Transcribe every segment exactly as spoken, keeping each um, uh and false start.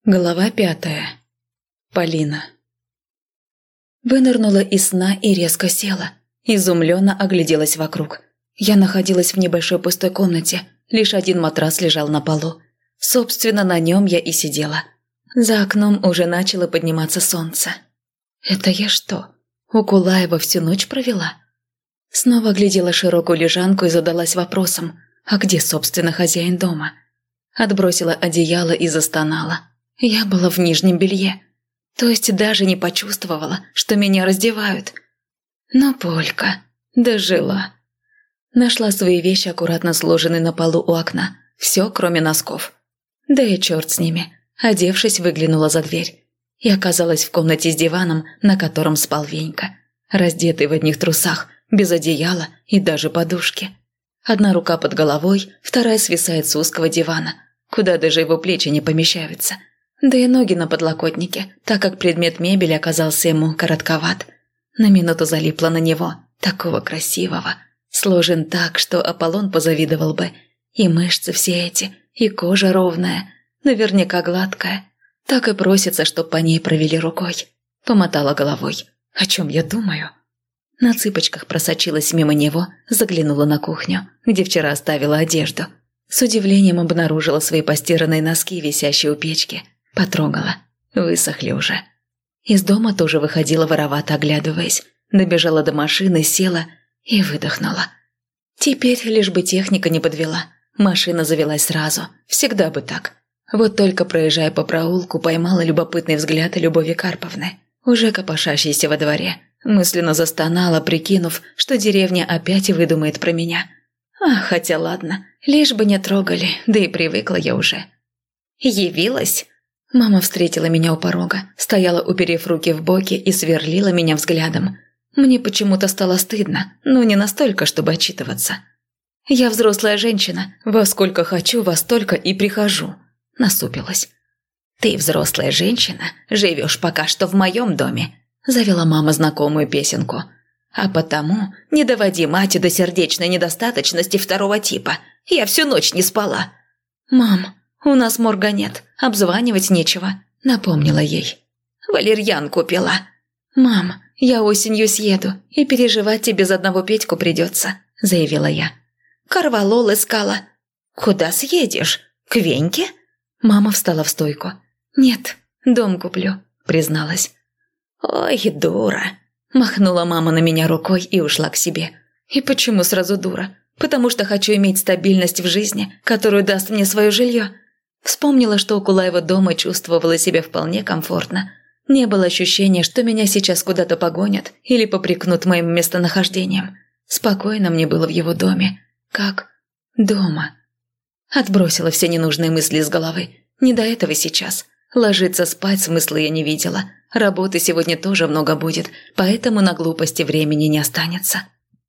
Глава пятая. Полина. Вынырнула из сна и резко села. Изумленно огляделась вокруг. Я находилась в небольшой пустой комнате. Лишь один матрас лежал на полу. Собственно, на нем я и сидела. За окном уже начало подниматься солнце. Это я что, у Кулаева всю ночь провела? Снова глядела широкую лежанку и задалась вопросом, а где, собственно, хозяин дома? Отбросила одеяло и застонала. Я была в нижнем белье, то есть даже не почувствовала, что меня раздевают. Но Полька дожила. Нашла свои вещи, аккуратно сложенные на полу у окна. Все, кроме носков. Да и черт с ними. Одевшись, выглянула за дверь. И оказалась в комнате с диваном, на котором спал Венька. Раздетый в одних трусах, без одеяла и даже подушки. Одна рука под головой, вторая свисает с узкого дивана, куда даже его плечи не помещаются. Да и ноги на подлокотнике, так как предмет мебели оказался ему коротковат. На минуту залипла на него, такого красивого. Сложен так, что Аполлон позавидовал бы. И мышцы все эти, и кожа ровная, наверняка гладкая. Так и просится, чтоб по ней провели рукой. Помотала головой. О чем я думаю? На цыпочках просочилась мимо него, заглянула на кухню, где вчера оставила одежду. С удивлением обнаружила свои постиранные носки, висящие у печки. Потрогала. Высохли уже. Из дома тоже выходила воровато, оглядываясь. Добежала до машины, села и выдохнула. Теперь лишь бы техника не подвела. Машина завелась сразу. Всегда бы так. Вот только проезжая по проулку, поймала любопытный взгляд Любови Карповны, уже копошащейся во дворе. Мысленно застонала, прикинув, что деревня опять выдумает про меня. А, хотя ладно, лишь бы не трогали, да и привыкла я уже. «Явилась?» Мама встретила меня у порога, стояла, уперев руки в боки, и сверлила меня взглядом. Мне почему-то стало стыдно, но не настолько, чтобы отчитываться. «Я взрослая женщина, во сколько хочу, во столько и прихожу», – насупилась. «Ты взрослая женщина, живешь пока что в моем доме», – завела мама знакомую песенку. «А потому не доводи мать до сердечной недостаточности второго типа. Я всю ночь не спала». «Мам, у нас морга нет, обзванивать нечего», – напомнила ей. «Валерьянку пила». «Мам, я осенью съеду, и переживать тебе без одного Петьку придется», – заявила я. «Корвалол искала». «Куда съедешь? К Веньке?» Мама встала в стойку. «Нет, дом куплю», – призналась. «Ой, дура», – махнула мама на меня рукой и ушла к себе. «И почему сразу дура? Потому что хочу иметь стабильность в жизни, которую даст мне свое жилье». Вспомнила, что у Кулаева дома чувствовала себя вполне комфортно. Не было ощущения, что меня сейчас куда-то погонят или попрекнут моим местонахождением. Спокойно мне было в его доме. Как дома. Отбросила все ненужные мысли из головы. Не до этого сейчас. Ложиться спать смысла я не видела. Работы сегодня тоже много будет, поэтому на глупости времени не останется.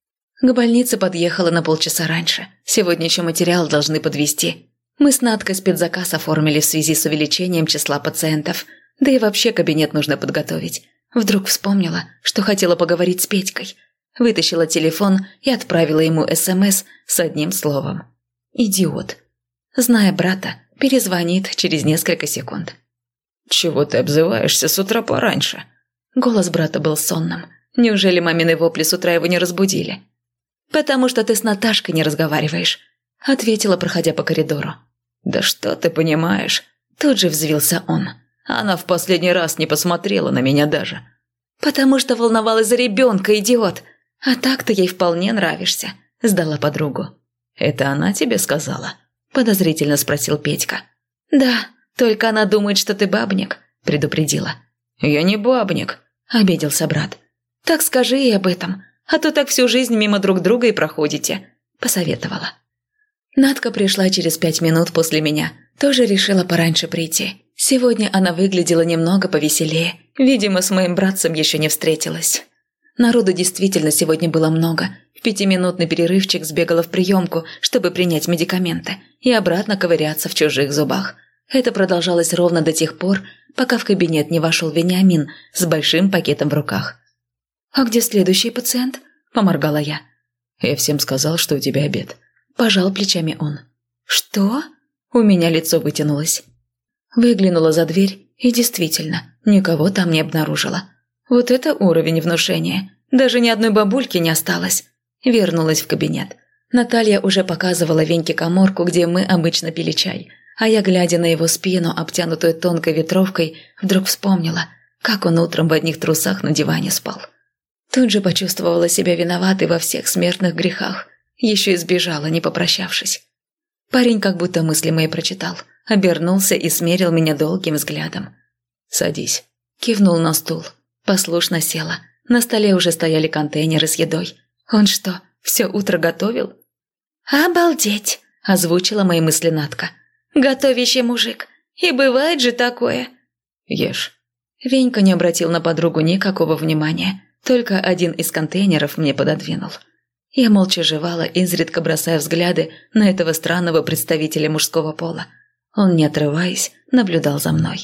К больнице подъехала на полчаса раньше. Сегодня еще материал должны подвезти. Мы с Надкой спецзаказ оформили в связи с увеличением числа пациентов. Да и вообще кабинет нужно подготовить. Вдруг вспомнила, что хотела поговорить с Петькой. Вытащила телефон и отправила ему СМС с одним словом. «Идиот». Зная брата, перезвонит через несколько секунд. «Чего ты обзываешься с утра пораньше?» Голос брата был сонным. Неужели мамины вопли с утра его не разбудили? «Потому что ты с Наташкой не разговариваешь», – ответила, проходя по коридору. «Да что ты понимаешь?» Тут же взвился он. «Она в последний раз не посмотрела на меня даже». «Потому что волновалась за ребенка, идиот. А так ты ей вполне нравишься», – сдала подругу. «Это она тебе сказала?» – подозрительно спросил Петька. «Да, только она думает, что ты бабник», – предупредила. «Я не бабник», – обиделся брат. «Так скажи ей об этом, а то так всю жизнь мимо друг друга и проходите», – посоветовала. Надка пришла через пять минут после меня, тоже решила пораньше прийти. Сегодня она выглядела немного повеселее, видимо, с моим братцем еще не встретилась. Народу действительно сегодня было много. В пятиминутный перерывчик сбегала в приемку, чтобы принять медикаменты, и обратно ковыряться в чужих зубах. Это продолжалось ровно до тех пор, пока в кабинет не вошел Вениамин с большим пакетом в руках. «А где следующий пациент?» – поморгала я. «Я всем сказал, что у тебя обед». Пожал плечами он. «Что?» – у меня лицо вытянулось. Выглянула за дверь и действительно никого там не обнаружила. Вот это уровень внушения. Даже ни одной бабульки не осталось. Вернулась в кабинет. Наталья уже показывала Веньке каморку, где мы обычно пили чай. А я, глядя на его спину, обтянутую тонкой ветровкой, вдруг вспомнила, как он утром в одних трусах на диване спал. Тут же почувствовала себя виноватой во всех смертных грехах. Еще и сбежала, не попрощавшись. Парень как будто мысли мои прочитал. Обернулся и смерил меня долгим взглядом. «Садись». Кивнул на стул. Послушно села. На столе уже стояли контейнеры с едой. Он что, все утро готовил? «Обалдеть!» – озвучила мои мысли Натка. «Готовящий мужик. И бывает же такое». «Ешь». Венька не обратил на подругу никакого внимания. Только один из контейнеров мне пододвинул. Я молча жевала, изредка бросая взгляды на этого странного представителя мужского пола. Он, не отрываясь, наблюдал за мной.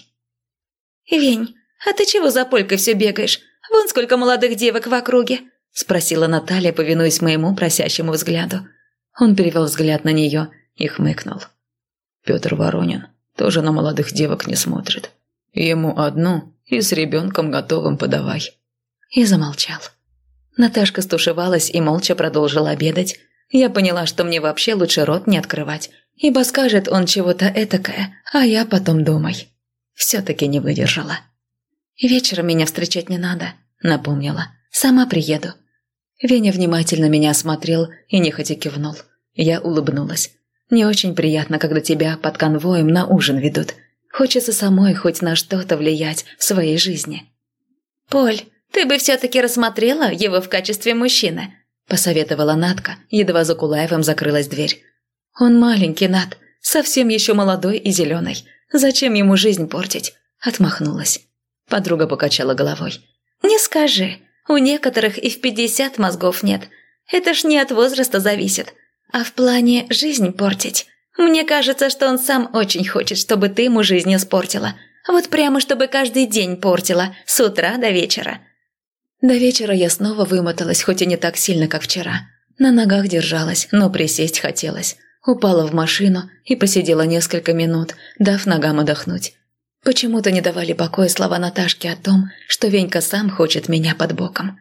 «Вень, а ты чего за полькой все бегаешь? Вон сколько молодых девок в округе!» – спросила Наталья, повинуясь моему просящему взгляду. Он перевел взгляд на нее и хмыкнул. «Петр Воронин тоже на молодых девок не смотрит. Ему одну и с ребенком готовым подавай». И замолчал. Наташка стушевалась и молча продолжила обедать. Я поняла, что мне вообще лучше рот не открывать, ибо скажет он чего-то этакое, а я потом думай. Все-таки не выдержала. «Вечером меня встречать не надо», — напомнила. «Сама приеду». Веня внимательно меня осмотрел и нехотя кивнул. Я улыбнулась. «Не очень приятно, когда тебя под конвоем на ужин ведут. Хочется самой хоть на что-то влиять в своей жизни». «Поль, ты бы все-таки рассмотрела его в качестве мужчины», – посоветовала Натка, едва за Кулаевым закрылась дверь. «Он маленький, Нат, совсем еще молодой и зеленый. Зачем ему жизнь портить?» – отмахнулась. Подруга покачала головой. «Не скажи, у некоторых и в пятьдесят мозгов нет. Это ж не от возраста зависит. А в плане жизнь портить. Мне кажется, что он сам очень хочет, чтобы ты ему жизнь испортила. Вот прямо чтобы каждый день портила, с утра до вечера». До вечера я снова вымоталась, хоть и не так сильно, как вчера. На ногах держалась, но присесть хотелось. Упала в машину и посидела несколько минут, дав ногам отдохнуть. Почему-то не давали покоя слова Наташки о том, что Венька сам хочет меня под боком.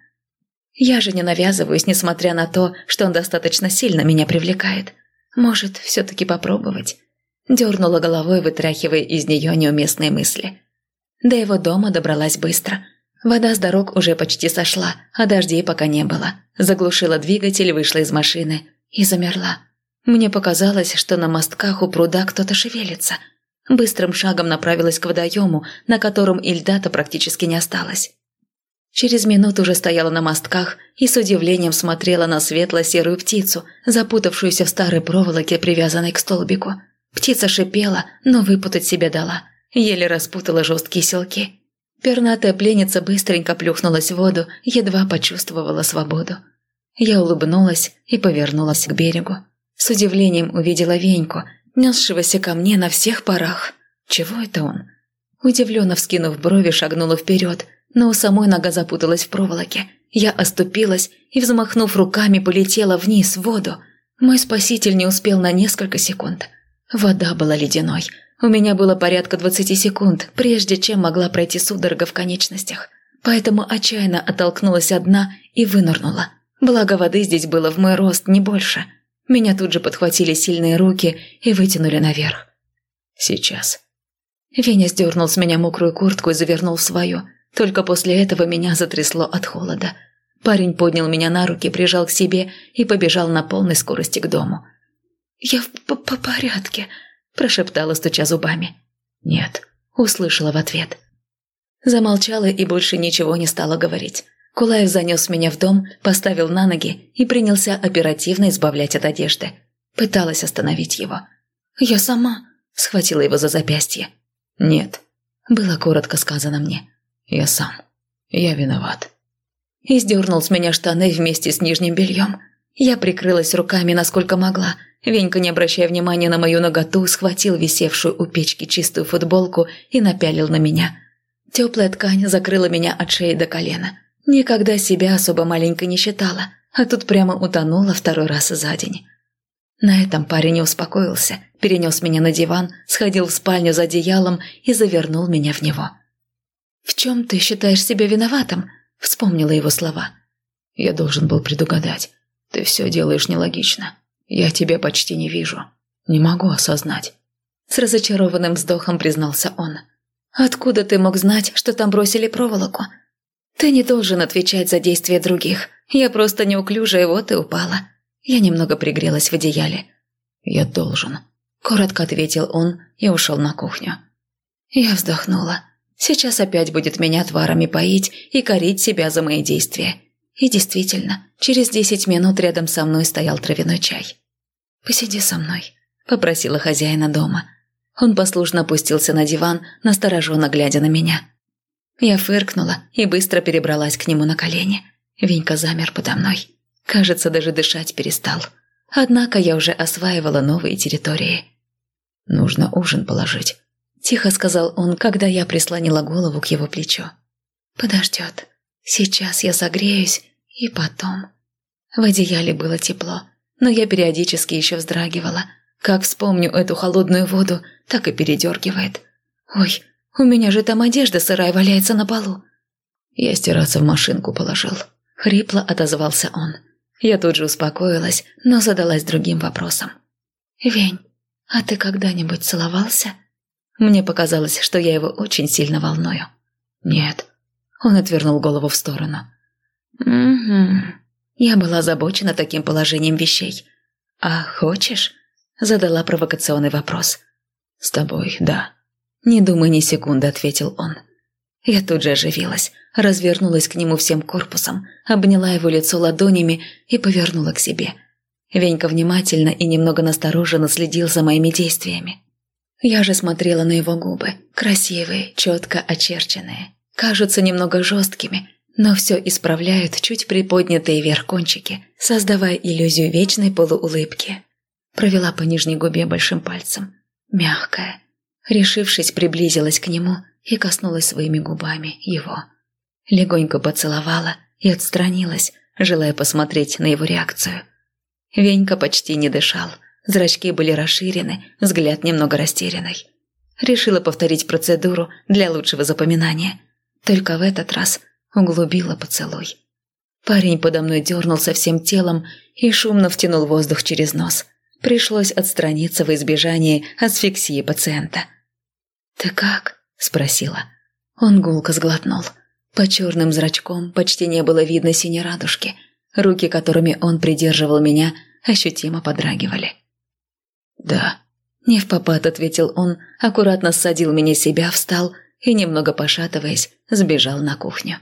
Я же не навязываюсь, несмотря на то, что он достаточно сильно меня привлекает. Может, все-таки попробовать? Дернула головой, вытряхивая из нее неуместные мысли. До его дома добралась быстро. Вода с дорог уже почти сошла, а дождей пока не было. Заглушила двигатель, вышла из машины и замерла. Мне показалось, что на мостках у пруда кто-то шевелится. Быстрым шагом направилась к водоему, на котором и льда-то практически не осталось. Через минуту уже стояла на мостках и с удивлением смотрела на светло-серую птицу, запутавшуюся в старой проволоке, привязанной к столбику. Птица шипела, но выпутать себе дала. Еле распутала жесткие селки. Пернатая пленница быстренько плюхнулась в воду, едва почувствовала свободу. Я улыбнулась и повернулась к берегу. С удивлением увидела Веньку, несшегося ко мне на всех парах. Чего это он? Удивленно вскинув брови, шагнула вперед, но у самой нога запуталась в проволоке. Я оступилась и, взмахнув руками, полетела вниз в воду. Мой спаситель не успел на несколько секунд. Вода была ледяной. У меня было порядка двадцати секунд, прежде чем могла пройти судорога в конечностях. Поэтому отчаянно оттолкнулась от дна и вынырнула. Благо воды здесь было в мой рост, не больше. Меня тут же подхватили сильные руки и вытянули наверх. «Сейчас». Веня сдернул с меня мокрую куртку и завернул в свою. Только после этого меня затрясло от холода. Парень поднял меня на руки, прижал к себе и побежал на полной скорости к дому. «Я в п -п порядке», – прошептала, стуча зубами. «Нет», – услышала в ответ. Замолчала и больше ничего не стала говорить. Кулаев занес меня в дом, поставил на ноги и принялся оперативно избавлять от одежды. Пыталась остановить его. «Я сама», – схватила его за запястье. «Нет», – было коротко сказано мне. «Я сам. Я виноват». И сдернул с меня штаны вместе с нижним бельем. Я прикрылась руками, насколько могла. Венька, не обращая внимания на мою наготу, схватил висевшую у печки чистую футболку и напялил на меня. Теплая ткань закрыла меня от шеи до колена. Никогда себя особо маленькой не считала, а тут прямо утонула второй раз за день. На этом парень не успокоился, перенес меня на диван, сходил в спальню за одеялом и завернул меня в него. «В чем ты считаешь себя виноватым?» – вспомнила его слова. «Я должен был предугадать. Ты все делаешь нелогично. Я тебя почти не вижу. Не могу осознать». С разочарованным вздохом признался он. «Откуда ты мог знать, что там бросили проволоку? Ты не должен отвечать за действия других. Я просто неуклюжая, вот и упала». Я немного пригрелась в одеяле. «Я должен», – коротко ответил он и ушел на кухню. Я вздохнула. Сейчас опять будет меня отварами поить и корить себя за мои действия. И действительно, через десять минут рядом со мной стоял травяной чай. «Посиди со мной», – попросила хозяина дома. Он послушно опустился на диван, настороженно глядя на меня. Я фыркнула и быстро перебралась к нему на колени. Венька замер подо мной. Кажется, даже дышать перестал. Однако я уже осваивала новые территории. «Нужно ужин положить», – тихо сказал он, когда я прислонила голову к его плечу. «Подождет. Сейчас я согреюсь, и потом...» В одеяле было тепло, но я периодически еще вздрагивала. Как вспомню эту холодную воду, так и передергивает. «Ой, у меня же там одежда сырая валяется на полу». «Я стираться в машинку положил», – хрипло отозвался он. Я тут же успокоилась, но задалась другим вопросом. «Вень, а ты когда-нибудь целовался?» Мне показалось, что я его очень сильно волную. «Нет». Он отвернул голову в сторону. «Угу». Я была озабочена таким положением вещей. «А хочешь?» Задала провокационный вопрос. «С тобой, да». «Не думай ни секунды», — ответил он. Я тут же оживилась, развернулась к нему всем корпусом, обняла его лицо ладонями и повернула к себе. Венька внимательно и немного настороженно следил за моими действиями. Я же смотрела на его губы, красивые, четко очерченные. Кажутся немного жесткими, но все исправляют чуть приподнятые вверх кончики, создавая иллюзию вечной полуулыбки. Провела по нижней губе большим пальцем. Мягкая. Решившись, приблизилась к нему и коснулась своими губами его. Легонько поцеловала и отстранилась, желая посмотреть на его реакцию. Венька почти не дышал, зрачки были расширены, взгляд немного растерянный. Решила повторить процедуру для лучшего запоминания. Только в этот раз углубила поцелуй. Парень подо мной дернулся всем телом и шумно втянул воздух через нос. Пришлось отстраниться в избежании асфиксии пациента. «Ты как?» – спросила. Он гулко сглотнул. По черным зрачкам почти не было видно синей радужки. Руки, которыми он придерживал меня, ощутимо подрагивали. «Да», – невпопад ответил он, аккуратно ссадил меня с себя, встал и, немного пошатываясь, сбежал на кухню.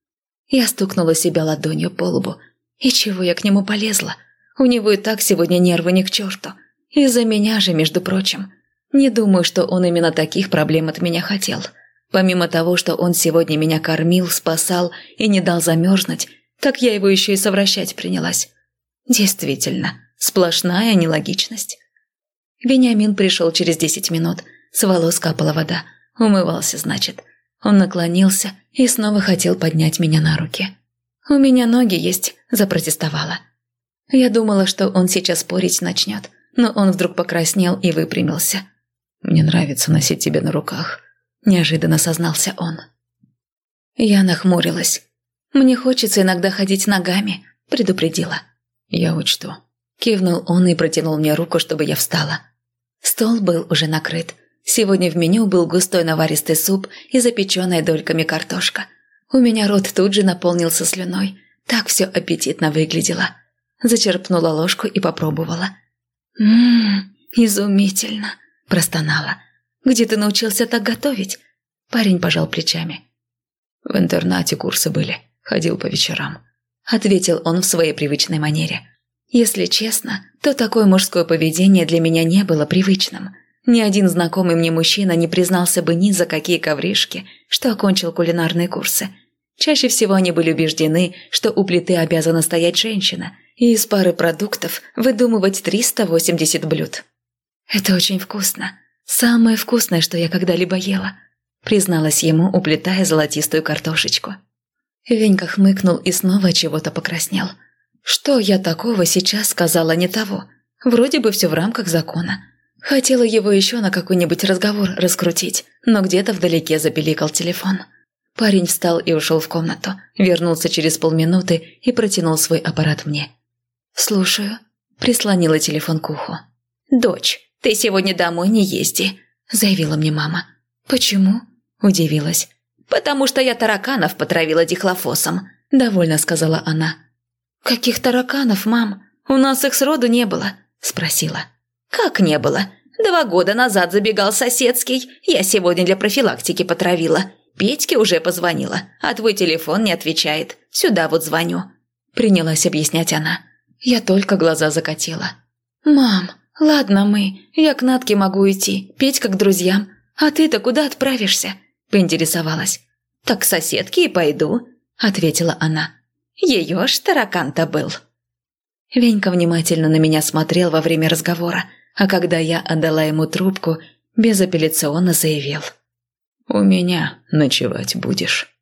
Я стукнула себя ладонью по лбу. И чего я к нему полезла? У него и так сегодня нервы ни к черту. Из-за меня же, между прочим. Не думаю, что он именно таких проблем от меня хотел. Помимо того, что он сегодня меня кормил, спасал и не дал замерзнуть, так я его еще и совращать принялась. Действительно, сплошная нелогичность. Вениамин пришел через десять минут. С волос капала вода. Умывался, значит. Он наклонился и снова хотел поднять меня на руки. «У меня ноги есть», – запротестовала. Я думала, что он сейчас спорить начнет, но он вдруг покраснел и выпрямился. «Мне нравится носить тебя на руках», – неожиданно сознался он. Я нахмурилась. «Мне хочется иногда ходить ногами», – предупредила. «Я учту». Кивнул он и протянул мне руку, чтобы я встала. Стол был уже накрыт. Сегодня в меню был густой наваристый суп и запеченная дольками картошка. У меня рот тут же наполнился слюной. Так все аппетитно выглядело. Зачерпнула ложку и попробовала. «Ммм, изумительно!» – простонала. «Где ты научился так готовить?» Парень пожал плечами. «В интернате курсы были. Ходил по вечерам», – ответил он в своей привычной манере. Если честно, то такое мужское поведение для меня не было привычным. Ни один знакомый мне мужчина не признался бы ни за какие ковришки, что окончил кулинарные курсы. Чаще всего они были убеждены, что у плиты обязана стоять женщина, и из пары продуктов выдумывать триста восемьдесят блюд. «Это очень вкусно. Самое вкусное, что я когда-либо ела», призналась ему, уплетая золотистую картошечку. Венька хмыкнул и снова чего-то покраснел. «Что я такого сейчас сказала не того? Вроде бы все в рамках закона. Хотела его еще на какой-нибудь разговор раскрутить, но где-то вдалеке запиликал телефон. Парень встал и ушел в комнату, вернулся через полминуты и протянул свой аппарат мне. «Слушаю», – прислонила телефон к уху. «Дочь, ты сегодня домой не езди», – заявила мне мама. «Почему?» – удивилась. «Потому что я тараканов потравила дихлофосом», – довольно сказала она. «Каких тараканов, мам? У нас их сроду не было», – спросила. «Как не было? Два года назад забегал соседский, я сегодня для профилактики потравила. Петьке уже позвонила, а твой телефон не отвечает. Сюда вот звоню», – принялась объяснять она. Я только глаза закатила. «Мам, ладно мы, я к Натке могу идти, Петька к друзьям. А ты-то куда отправишься?» – поинтересовалась. «Так к соседке и пойду», – ответила она. «Ее ж таракан-то был». Венька внимательно на меня смотрел во время разговора, а когда я отдала ему трубку, безапелляционно заявил. «У меня ночевать будешь».